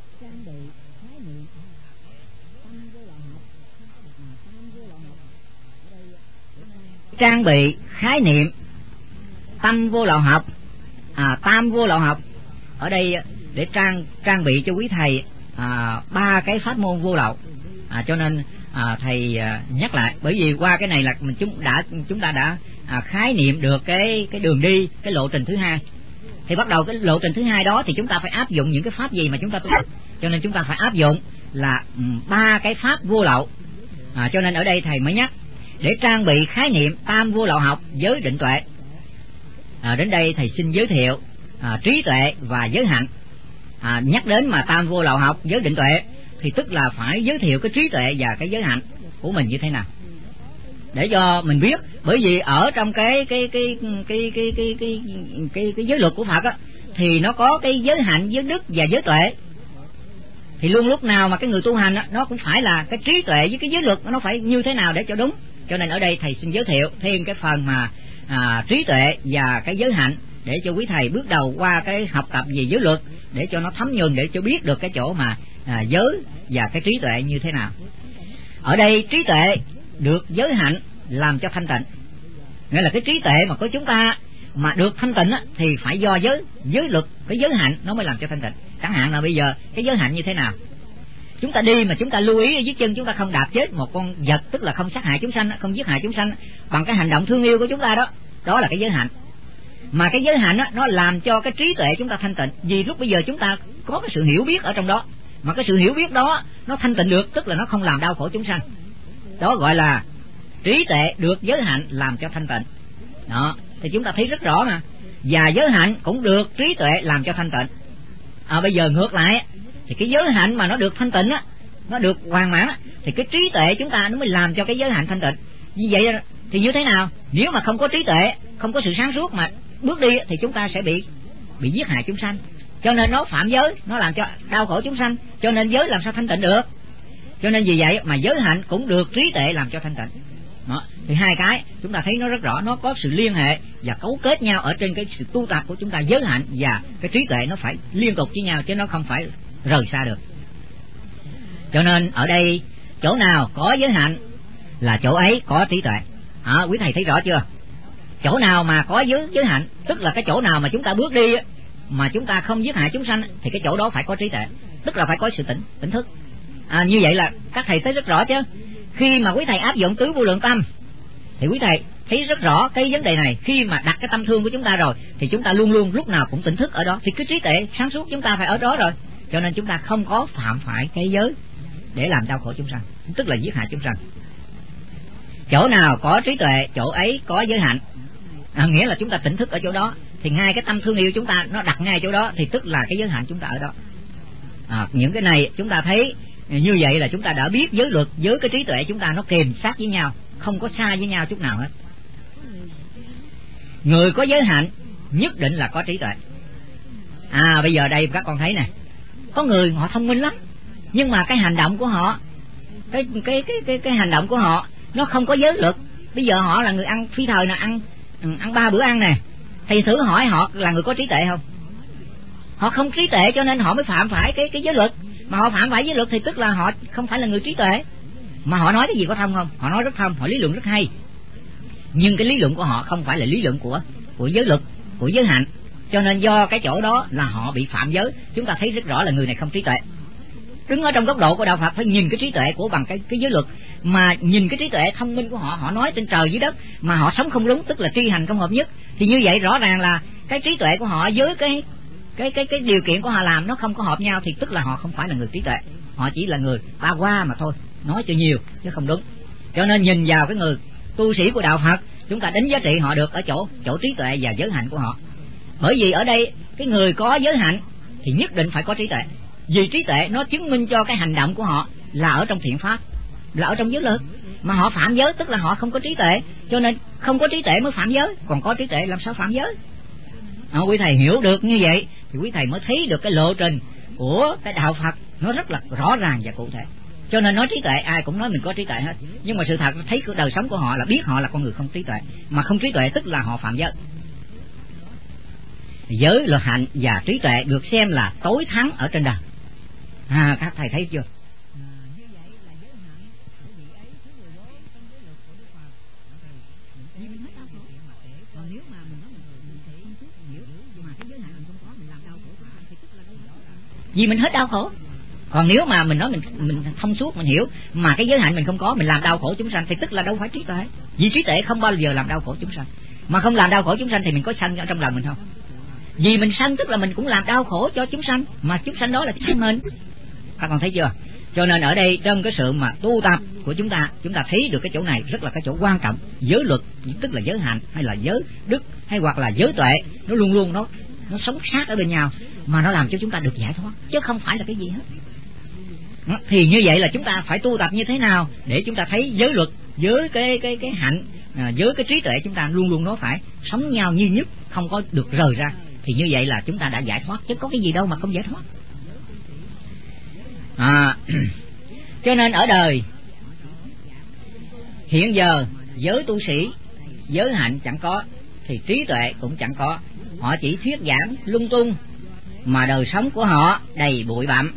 Trang bị khái niệm tâm vô lậu học, tam vô lậu học. Ở đây để trang bị cho quý thầy ba cái pháp môn vô lậu. Cho nên thầy nhắc lại, bởi vì qua cái này là chúng ta đã khái niệm được cái đường đi, cái lộ trình thứ hai. thì bắt đầu cái lộ trình thứ hai đó thì chúng ta phải áp dụng những cái pháp gì mà chúng ta tu. Cho nên chúng ta phải áp dụng là 3 cái pháp vô lậu. Cho nên ở đây thầy mới nhắc để trang bị khái niệm tam vô lậu học giới định tuệ. Đến đây thầy xin giới thiệu trí tuệ và giới hạnh. Nhắc đến mà tam vô lậu học giới định tuệ thì tức là phải giới thiệu cái trí tuệ và cái giới hạnh của mình như thế nào để cho mình biết. Bởi vì ở trong cái giới luật của Phật á, thì nó có cái giới hạnh, giới đức và giới tuệ. Thì luôn lúc nào mà cái người tu hành á, nó cũng phải là cái trí tuệ với cái giới luật nó phải như thế nào để cho đúng. Cho nên ở đây thầy xin giới thiệu thêm cái phần mà trí tuệ và cái giới hạnh để cho quý thầy bước đầu qua cái học tập về giới luật để cho nó thấm nhuần, để cho biết được cái chỗ mà giới và cái trí tuệ như thế nào. Ở đây trí tuệ được giới hạnh làm cho thanh tịnh, nghĩa là cái trí tuệ mà của chúng ta mà được thanh tịnh á, thì phải do giới luật, cái giới hạnh nó mới làm cho thanh tịnh. Chẳng hạn là bây giờ cái giới hạnh như thế nào? Chúng ta đi mà chúng ta lưu ý ở dưới chân chúng ta không đạp chết một con vật, tức là không sát hại chúng sanh, không giết hại chúng sanh bằng cái hành động thương yêu của chúng ta đó, đó là cái giới hạnh. Mà cái giới hạnh á, nó làm cho cái trí tuệ chúng ta thanh tịnh, vì lúc bây giờ chúng ta có cái sự hiểu biết ở trong đó, mà cái sự hiểu biết đó nó thanh tịnh được, tức là nó không làm đau khổ chúng sanh. Đó gọi là trí tuệ được giới hạnh làm cho thanh tịnh. Đó, thì chúng ta thấy rất rõ mà. Và giới hạnh cũng được trí tuệ làm cho thanh tịnh. Bây giờ ngược lại thì cái giới hạnh mà nó được thanh tịnh á, nó được hoàn mãn á, thì cái trí tuệ chúng ta nó mới làm cho cái giới hạnh thanh tịnh. Như vậy thì như thế nào? Nếu mà không có trí tuệ, không có sự sáng suốt mà bước đi thì chúng ta sẽ bị giết hại chúng sanh. Cho nên nó phạm giới, nó làm cho đau khổ chúng sanh. Cho nên giới làm sao thanh tịnh được? Cho nên vì vậy mà giới hạnh cũng được trí tuệ làm cho thanh tịnh. Đó. Thì hai cái chúng ta thấy nó rất rõ, nó có sự liên hệ và cấu kết nhau ở trên cái sự tu tập của chúng ta. Giới hạnh và cái trí tuệ nó phải liên tục với nhau chứ nó không phải rời xa được. Cho nên ở đây chỗ nào có giới hạnh là chỗ ấy có trí tuệ. Quý thầy thấy rõ chưa? Chỗ nào mà có giới hạnh, tức là cái chỗ nào mà chúng ta bước đi mà chúng ta không giết hại chúng sanh thì cái chỗ đó phải có trí tuệ, tức là phải có sự tỉnh thức. Như vậy là các thầy thấy rất rõ chứ. Khi mà quý thầy áp dụng tứ vô lượng tâm thì quý thầy thấy rất rõ cái vấn đề này. Khi mà đặt cái tâm thương của chúng ta rồi thì chúng ta luôn luôn lúc nào cũng tỉnh thức ở đó, thì cái trí tuệ sáng suốt chúng ta phải ở đó rồi. Cho nên chúng ta không có phạm phải cái giới để làm đau khổ chúng sanh, tức là giết hại chúng sanh. Chỗ nào có trí tuệ chỗ ấy có giới hạnh, nghĩa là chúng ta tỉnh thức ở chỗ đó, thì ngay cái tâm thương yêu chúng ta nó đặt ngay chỗ đó, thì tức là cái giới hạnh chúng ta ở đó. Những cái này chúng ta thấy như vậy là chúng ta đã biết giới luật với cái trí tuệ chúng ta nó kềm sát với nhau, không có xa với nhau chút nào hết. Người có giới hạnh nhất định là có trí tuệ. Bây giờ đây các con thấy nè, có người họ thông minh lắm, nhưng mà cái hành động của họ, cái hành động của họ nó không có giới luật. Bây giờ họ là người ăn phi thời nè, ăn 3 bữa ăn nè, thì thử hỏi họ là người có trí tuệ không? Họ không trí tuệ cho nên họ mới phạm phải cái giới luật. Mà họ phạm phải giới luật thì tức là họ không phải là người trí tuệ. Mà họ nói cái gì có thông không? Họ nói rất thông, họ lý luận rất hay, nhưng cái lý luận của họ không phải là lý luận của giới luật, của giới hạnh. Cho nên do cái chỗ đó là họ bị phạm giới. Chúng ta thấy rất rõ là người này không trí tuệ. Đứng ở trong góc độ của đạo Phật phải nhìn cái trí tuệ của bằng cái giới luật, mà nhìn cái trí tuệ thông minh của họ, họ nói trên trời dưới đất mà họ sống không đúng, tức là tri hành không hợp nhất. Thì như vậy rõ ràng là cái trí tuệ của họ với cái điều kiện của họ làm nó không có hợp nhau, thì tức là họ không phải là người trí tuệ, họ chỉ là người ba qua mà thôi, nói cho nhiều chứ không đúng. Cho nên nhìn vào cái người tu sĩ của đạo Phật, chúng ta đánh giá trị họ được ở chỗ trí tuệ và giới hạnh của họ. Bởi vì ở đây cái người có giới hạnh thì nhất định phải có trí tuệ, vì trí tuệ nó chứng minh cho cái hành động của họ là ở trong thiện pháp, là ở trong giới luật. Mà họ phạm giới tức là họ không có trí tuệ, cho nên không có trí tuệ mới phạm giới, còn có trí tuệ làm sao phạm giới. Quý thầy hiểu được như vậy thì quý thầy mới thấy được cái lộ trình của cái đạo Phật nó rất là rõ ràng và cụ thể. Cho nên nói trí tuệ ai cũng nói mình có trí tuệ hết, nhưng mà sự thật thấy cái đời sống của họ là biết họ là con người không trí tuệ, mà không trí tuệ tức là họ phạm giới. Giới luật hạnh và trí tuệ được xem là tối thắng ở trên đời. Các thầy thấy chưa? Vì mình hết đau khổ. Còn nếu mà mình nói mình thông suốt, mình hiểu mà cái giới hạnh mình không có, mình làm đau khổ chúng sanh thì tức là đâu phải trí tuệ. Vì trí tuệ không bao giờ làm đau khổ chúng sanh. Mà không làm đau khổ chúng sanh thì mình có sanh ở trong lòng mình không? Vì mình sanh tức là mình cũng làm đau khổ cho chúng sanh, mà chúng sanh đó là chúng sanh mình. Các con thấy chưa? Cho nên ở đây trong cái sự mà tu tập của chúng ta thấy được cái chỗ này rất là cái chỗ quan trọng. Giới luật tức là giới hạnh, hay là giới đức, hay hoặc là giới tuệ, nó luôn luôn nó sống sát ở bên nhau, mà nó làm cho chúng ta được giải thoát, chứ không phải là cái gì hết. Thì như vậy là chúng ta phải tu tập như thế nào để chúng ta thấy giới luật, với cái hạnh, với cái trí tuệ chúng ta luôn luôn nó phải sống nhau như nhất, không có được rời ra. Thì như vậy là chúng ta đã giải thoát, chứ có cái gì đâu mà không giải thoát. Cho nên ở đời hiện giờ giới tu sĩ, giới hạnh chẳng có, thì trí tuệ cũng chẳng có. Họ chỉ thuyết giảng lung tung, mà đời sống của họ đầy bụi bặm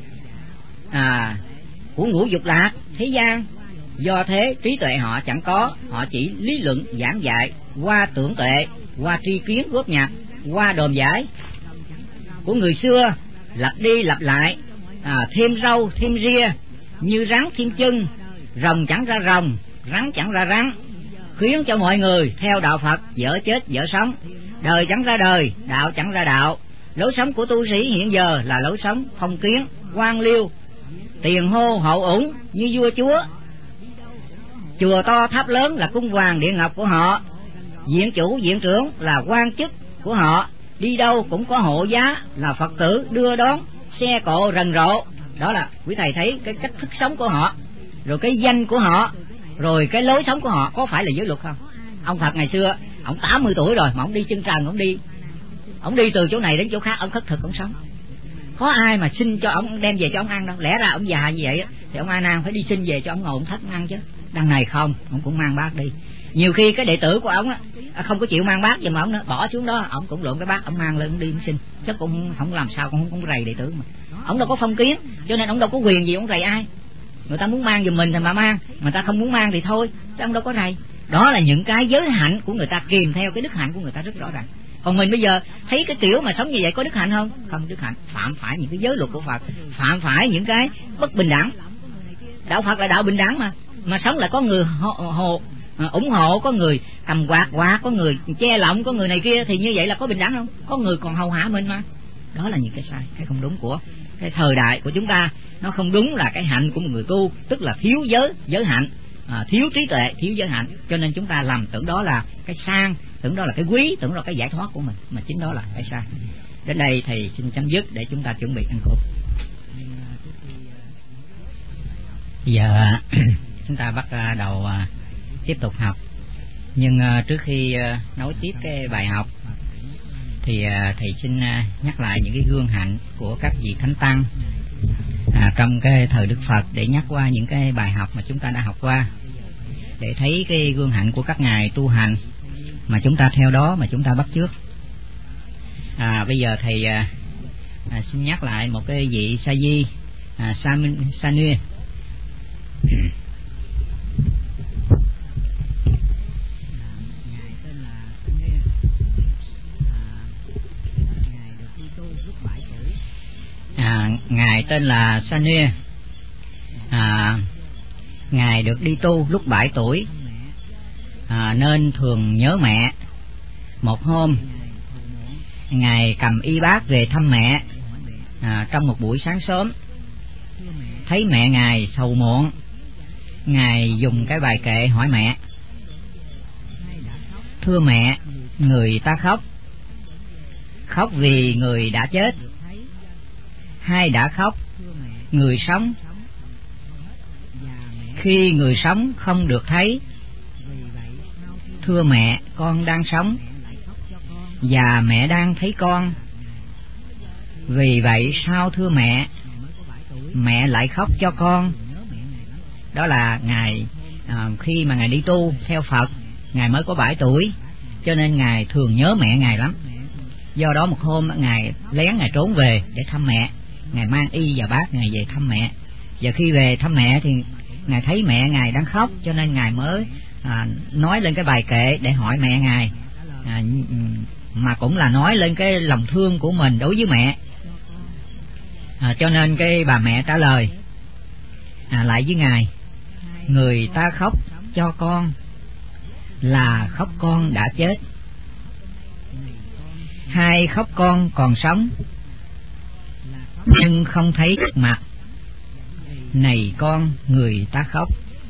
của ngũ dục lạc thế gian. Do thế trí tuệ họ chẳng có, họ chỉ lý luận giảng dạy qua tưởng tuệ, qua tri kiến góp nhặt, qua đồn giải của người xưa, lặp đi lặp lại, thêm râu thêm ria, như rắn thêm chân, rồng chẳng ra rồng, rắn chẳng ra rắn, khiến cho mọi người theo đạo Phật dở chết dở sống, đời chẳng ra đời, đạo chẳng ra đạo. Lối sống của tu sĩ hiện giờ là lối sống phong kiến, quan liêu, tiền hô hậu ủng như vua chúa. Chùa to tháp lớn là cung vàng địa ngọc của họ, viện chủ viện trưởng là quan chức của họ, đi đâu cũng có hộ giá là Phật tử đưa đón, xe cộ rần rộ. Đó là quý thầy thấy cái cách thức sống của họ, rồi cái danh của họ, rồi cái lối sống của họ có phải là giới luật không? Ông Phật ngày xưa ông 80 tuổi rồi mà ông đi chân trần, ông đi từ chỗ này đến chỗ khác, ông khất thực ông sống. Có ai mà xin cho ông đem về cho ông ăn đâu. Lẽ ra ông già như vậy thì ông A Nan phải đi xin về cho ông ngồi ông thất ăn chứ. Đằng này không, ông cũng mang bát đi. Nhiều khi cái đệ tử của ông không có chịu mang bát, nhưng mà ông bỏ xuống đó, ông cũng lượm cái bát ông mang lên ông đi ông xin. Chứ cũng không làm sao, cũng không rầy đệ tử mà. Ông đâu có phong kiến, cho nên ông đâu có quyền gì ông rầy ai. Người ta muốn mang giùm mình thì mà mang, người ta không muốn mang thì thôi, chứ ông đâu có rầy. Đó là những cái giới hạnh của người ta kèm theo cái đức hạnh của người ta rất rõ ràng. Còn mình bây giờ thấy cái kiểu mà sống như vậy có đức hạnh không? Không đức hạnh, phạm phải những cái giới luật của Phật, phạm phải những cái bất bình đẳng. Đạo Phật là đạo bình đẳng mà sống lại có người ủng hộ, có người cầm quạt, có người che lọng, có người này kia, thì như vậy là có bình đẳng không? Có người còn hầu hạ mình mà. Đó là những cái sai, cái không đúng của cái thời đại của chúng ta. Nó không đúng là cái hạnh của một người tu, tức là thiếu giới hạnh, thiếu trí tuệ, thiếu giới hạnh. Cho nên chúng ta làm tưởng đó là cái sang, tưởng đó là cái quý, tưởng đó là cái giải thoát của mình, mà chính đó là cái sai. Đến đây thầy xin chấm dứt để chúng ta chuẩn bị ăn cơm. Giờ chúng ta bắt đầu tiếp tục học. Nhưng trước khi nói tiếp cái bài học thì thầy xin nhắc lại những cái gương hạnh của các vị thánh tăng trong cái thời Đức Phật, để nhắc qua những cái bài học mà chúng ta đã học qua, để thấy cái gương hạnh của các ngài tu hành mà chúng ta theo đó, mà chúng ta bắt chước. Bây giờ thầy xin nhắc lại một cái vị sa di Sanue. Ngài tên là Sanue. Ngài được đi tu lúc 7 tuổi, nên thường nhớ mẹ. Một hôm Ngài cầm y bát về thăm mẹ. Trong một buổi sáng sớm, thấy mẹ Ngài sầu muộn, Ngài dùng cái bài kệ hỏi mẹ: thưa mẹ, người ta khóc vì người đã chết, hay đã khóc người sống? Khi người sống không được thấy, thưa mẹ, con đang sống và mẹ đang thấy con. Vì vậy sao thưa mẹ, mẹ lại khóc cho con? Đó là Ngài khi mà Ngài đi tu theo Phật, Ngài mới có 7 tuổi, cho nên Ngài thường nhớ mẹ Ngài lắm. Do đó một hôm Ngài lén Ngài trốn về để thăm mẹ. Ngài mang y và bát Ngài về thăm mẹ. Và khi về thăm mẹ thì Ngài thấy mẹ Ngài đang khóc, cho nên Ngài mới nói lên cái bài kệ để hỏi mẹ Ngài, mà cũng là nói lên cái lòng thương của mình đối với mẹ. Cho nên cái bà mẹ trả lời lại với Ngài: người ta khóc cho con là khóc con đã chết. Hai khóc con còn sống nhưng không thấy mặt. Này con, người ta khóc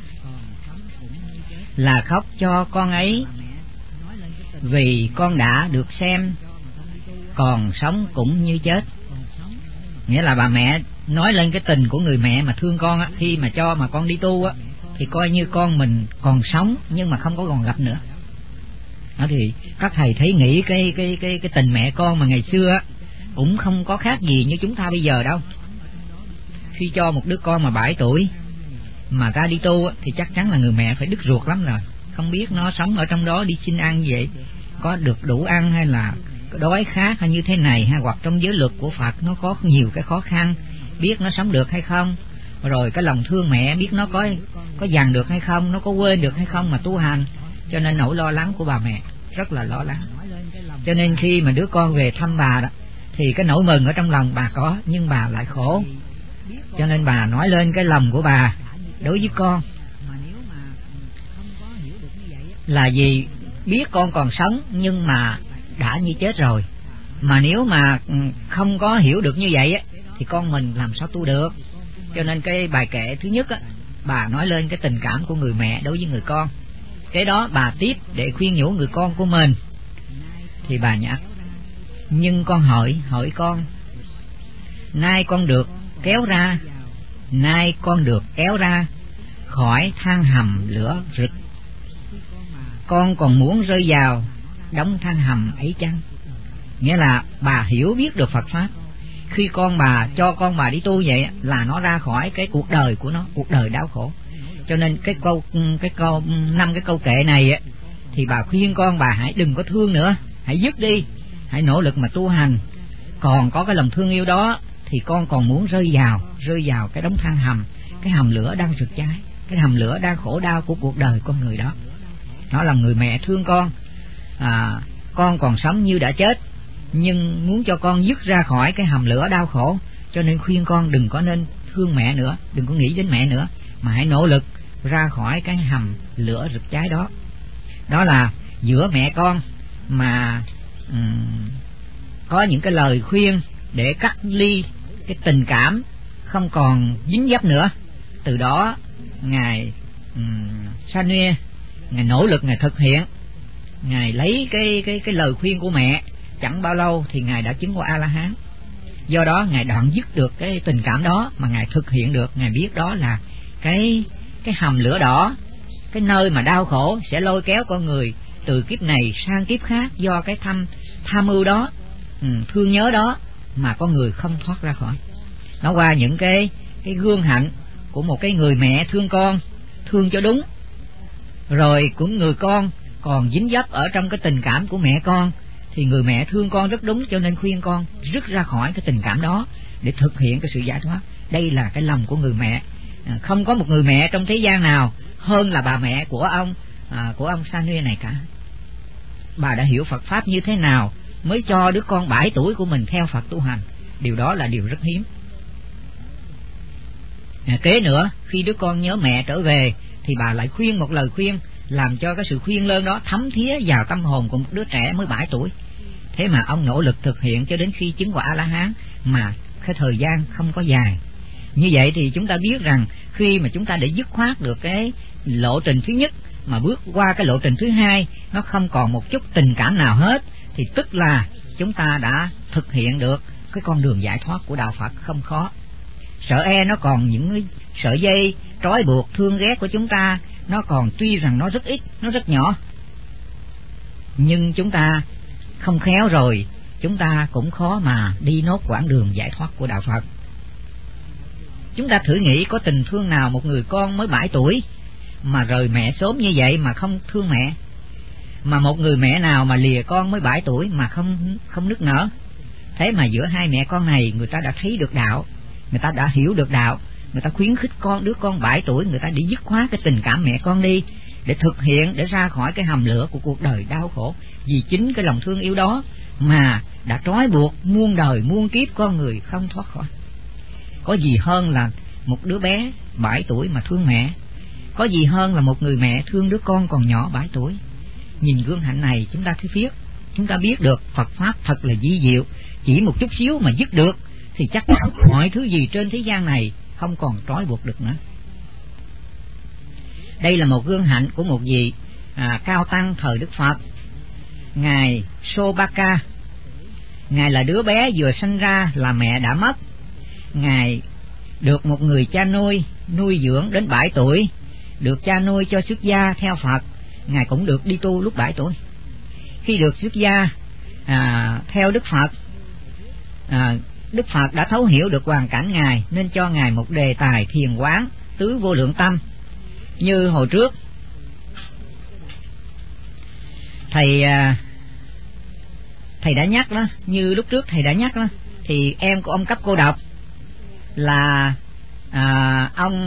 là khóc cho con ấy, vì con đã được xem còn sống cũng như chết. Nghĩa là bà mẹ nói lên cái tình của người mẹ mà thương con á, khi mà cho mà con đi tu á, thì coi như con mình còn sống nhưng mà không có còn gặp nữa. Đó thì các thầy thấy nghĩ cái tình mẹ con mà ngày xưa á cũng không có khác gì như chúng ta bây giờ đâu. Khi cho một đứa con mà 7 tuổi mà ra đi tu á, thì chắc chắn là người mẹ phải đứt ruột lắm rồi. Không biết nó sống ở trong đó đi xin ăn vậy, có được đủ ăn hay là đói khát hay như thế này, hay hoặc trong giới luật của Phật nó có nhiều cái khó khăn, biết nó sống được hay không, rồi cái lòng thương mẹ biết nó có dằn được hay không, nó có quên được hay không mà tu hành. Cho nên nỗi lo lắng của bà mẹ rất là lo lắng. Cho nên khi mà đứa con về thăm bà đó, thì cái nỗi mừng ở trong lòng bà có, nhưng bà lại khổ. Cho nên bà nói lên cái lòng của bà đối với con là gì? Biết con còn sống nhưng mà đã như chết rồi. Mà nếu mà không có hiểu được như vậy á, thì con mình làm sao tu được. Cho nên cái bài kệ thứ nhất á, bà nói lên cái tình cảm của người mẹ đối với người con. Cái đó bà tiếp để khuyên nhủ người con của mình. Thì bà nhắc: nhưng con hỏi con, nay con được kéo ra, nay con được kéo ra khỏi than hầm lửa rực, con còn muốn rơi vào đống than hầm ấy chăng? Nghĩa là bà hiểu biết được Phật Pháp. Khi con bà cho con bà đi tu vậy là nó ra khỏi cái cuộc đời của nó, cuộc đời đau khổ. Cho nên cái câu 5 cái câu kệ này ấy, thì bà khuyên con bà hãy đừng có thương nữa, hãy dứt đi, hãy nỗ lực mà tu hành. Còn có cái lòng thương yêu đó thì con còn muốn rơi vào cái đống than hầm, cái hầm lửa đang rực cháy, cái hầm lửa đang khổ đau của cuộc đời con người đó. Nó là người mẹ thương con, con còn sống như đã chết, nhưng muốn cho con dứt ra khỏi cái hầm lửa đau khổ. Cho nên khuyên con đừng có nên thương mẹ nữa, đừng có nghĩ đến mẹ nữa, mà hãy nỗ lực ra khỏi cái hầm lửa rực cháy đó. Đó là giữa mẹ con mà có những cái lời khuyên để cắt ly cái tình cảm không còn dính dấp nữa. Từ đó ngài Sa Nê, ngài nỗ lực, ngài thực hiện, ngài lấy cái lời khuyên của mẹ. Chẳng bao lâu thì ngài đã chứng qua A-la-hán. Do đó ngài đoạn dứt được cái tình cảm đó, mà ngài thực hiện được. Ngài biết đó là cái hầm lửa đỏ, cái nơi mà đau khổ sẽ lôi kéo con người từ kiếp này sang kiếp khác, do cái tham ưu đó, thương nhớ đó mà con người không thoát ra khỏi. Nó qua những cái gương hạnh của một cái người mẹ thương con, thương cho đúng, rồi cũng người con còn dính dấp ở trong cái tình cảm của mẹ con, thì người mẹ thương con rất đúng, cho nên khuyên con rứt ra khỏi cái tình cảm đó để thực hiện cái sự giải thoát. Đây là cái lòng của người mẹ. Không có một người mẹ trong thế gian nào hơn là bà mẹ của ông Sa Nê này cả. Bà đã hiểu Phật Pháp như thế nào mới cho đứa con 7 tuổi của mình theo Phật tu hành. Điều đó là điều rất hiếm. Kế nữa, khi đứa con nhớ mẹ trở về thì bà lại khuyên một lời khuyên, làm cho cái sự khuyên lơn đó thấm thía vào tâm hồn của một đứa trẻ mới 7 tuổi. Thế mà ông nỗ lực thực hiện cho đến khi chứng quả A-la-hán, mà cái thời gian không có dài. Như vậy thì chúng ta biết rằng khi mà chúng ta để dứt khoát được cái lộ trình thứ nhất mà bước qua cái lộ trình thứ hai, nó không còn một chút tình cảm nào hết, thì tức là chúng ta đã thực hiện được cái con đường giải thoát của đạo Phật không khó. Sợ nó còn những cái sợi dây trói buộc thương ghét của chúng ta, nó còn tuy rằng nó rất ít, nó rất nhỏ, nhưng chúng ta không khéo rồi chúng ta cũng khó mà đi nốt quãng đường giải thoát của đạo Phật. Chúng ta thử nghĩ có tình thương nào một người con mới 7 tuổi mà rời mẹ sớm như vậy mà không thương mẹ, mà một người mẹ nào mà lìa con mới 7 tuổi mà không nức nở. Thế mà giữa hai mẹ con này, người ta đã thấy được đạo, người ta đã hiểu được đạo, người ta khuyến khích đứa con 7 tuổi, người ta đi dứt khoát cái tình cảm mẹ con đi, để thực hiện, để ra khỏi cái hầm lửa của cuộc đời đau khổ. Vì chính cái lòng thương yêu đó mà đã trói buộc muôn đời muôn kiếp con người không thoát khỏi. Có gì hơn là một đứa bé 7 tuổi mà thương mẹ? Có gì hơn là một người mẹ thương đứa con còn nhỏ 7 tuổi? Nhìn gương hạnh này chúng ta thấy biết chúng ta biết được Phật pháp thật là vi diệu, chỉ một chút xíu mà dứt được thì chắc chắn mọi thứ gì trên thế gian này không còn trói buộc được nữa. Đây là một gương hạnh của một vị cao tăng thời Đức Phật, ngài Sobaka. Ngài là đứa bé vừa sinh ra là mẹ đã mất. Ngài được một người cha nuôi dưỡng đến 7 tuổi, được cha nuôi cho xuất gia theo Phật. Ngài cũng được đi tu lúc 7 tuổi. Khi được xuất gia theo Đức Phật, Đức Phật đã thấu hiểu được hoàn cảnh Ngài nên cho Ngài một đề tài thiền quán tứ vô lượng tâm. Như hồi trước thầy đã nhắc đó, như lúc trước thầy đã nhắc đó, thì em của ông cấp cô độc là ông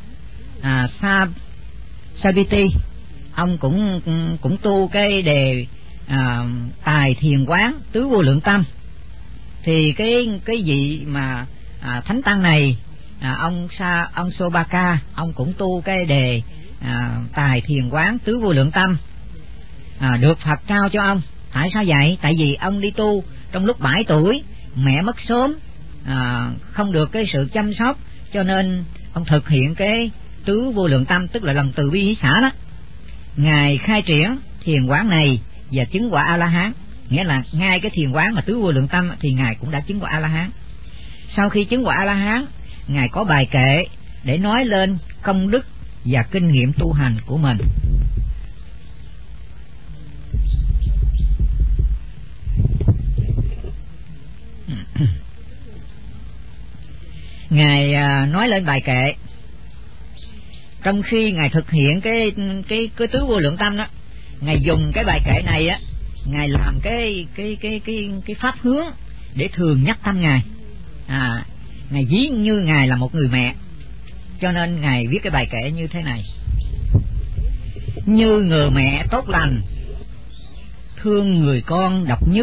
Sabiti, ông cũng tu cái đề tài thiền quán tứ vô lượng tâm. Thì cái vị mà thánh tăng này, ông Sobaka, ông cũng tu cái đề tài thiền quán tứ vô lượng tâm, được Phật trao cho ông. Tại sao vậy? Tại vì ông đi tu trong lúc 7 tuổi, mẹ mất sớm, không được cái sự chăm sóc, cho nên ông thực hiện cái tứ vô lượng tâm, tức là lòng từ bi hỷ xả đó. Ngài khai triển thiền quán này và chứng quả A-la-hán, nghĩa là ngay cái thiền quán mà tứ vô lượng tâm thì Ngài cũng đã chứng quả A-la-hán. Sau khi chứng quả A-la-hán, Ngài có bài kệ để nói lên công đức và kinh nghiệm tu hành của mình. Ngài nói lên bài kệ. Trong khi Ngài thực hiện cái tứ vô lượng tâm đó, Ngài dùng cái bài kệ này á, Ngài làm cái pháp hướng để thường nhắc tâm Ngài. Ngài ví như Ngài là một người mẹ, cho nên Ngài viết cái bài kệ như thế này: như người mẹ tốt lành, thương người con độc nhất,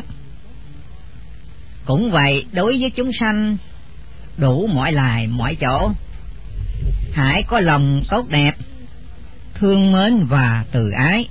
cũng vậy đối với chúng sanh đủ mọi loài mọi chỗ, hãy có lòng tốt đẹp, thương mến và từ ái.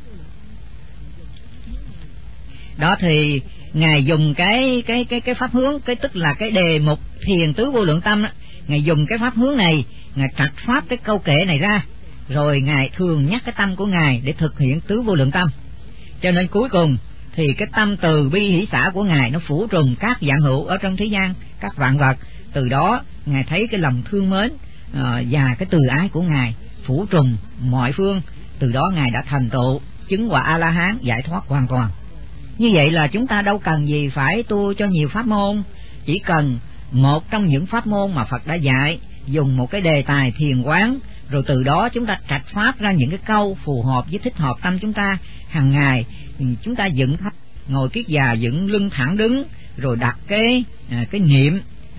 Đó thì Ngài dùng cái pháp hướng, cái tức là cái đề mục thiền tứ vô lượng tâm đó. Ngài dùng cái pháp hướng này, Ngài trạch pháp cái câu kệ này ra, rồi Ngài thường nhắc cái tâm của Ngài để thực hiện tứ vô lượng tâm. Cho nên cuối cùng thì cái tâm từ bi hỷ xả của Ngài nó phủ trùm các vạn hữu ở trong thế gian, các vạn vật. Từ đó Ngài thấy cái lòng thương mến và cái từ ái của Ngài phủ trùm mọi phương. Từ đó Ngài đã thành tựu chứng quả A-la-hán, giải thoát hoàn toàn. Như vậy là chúng ta đâu cần gì phải tu cho nhiều pháp môn, chỉ cần một trong những pháp môn mà Phật đã dạy, dùng một cái đề tài thiền quán, rồi từ đó chúng ta trạch pháp ra những cái câu phù hợp với thích hợp tâm chúng ta. Hàng ngày chúng ta dựng ngồi kiết già, dựng lưng thẳng đứng, rồi đặt cái niệm,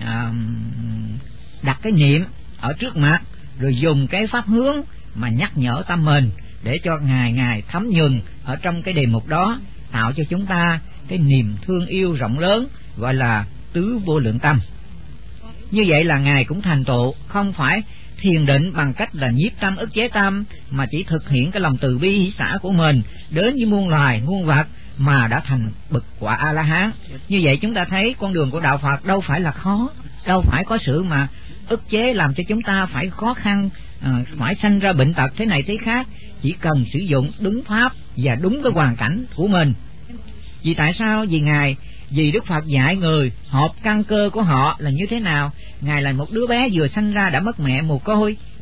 đặt cái niệm ở trước mặt, rồi dùng cái pháp hướng mà nhắc nhở tâm mình để cho Ngài thấm nhuần ở trong cái đề mục đó, tạo cho chúng ta cái niềm thương yêu rộng lớn, gọi là tứ vô lượng tâm. Như vậy là Ngài cũng thành tựu không phải thiền định bằng cách là nhiếp tâm ức chế tâm, mà chỉ thực hiện cái lòng từ bi hỷ xả của mình đến với muôn loài muôn vật mà đã thành bậc quả A-la-hán. Như vậy chúng ta thấy con đường của đạo Phật đâu phải là khó, đâu phải có sự mà ức chế làm cho chúng ta phải khó khăn, phải sanh ra bệnh tật thế này thế khác. Chỉ cần sử dụng đúng pháp và đúng cái hoàn cảnh của mình. Vì tại sao? Vì Đức Phật dạy người hợp căn cơ của họ là như thế nào. Ngài là một đứa bé vừa sanh ra đã mất mẹ mồ côi,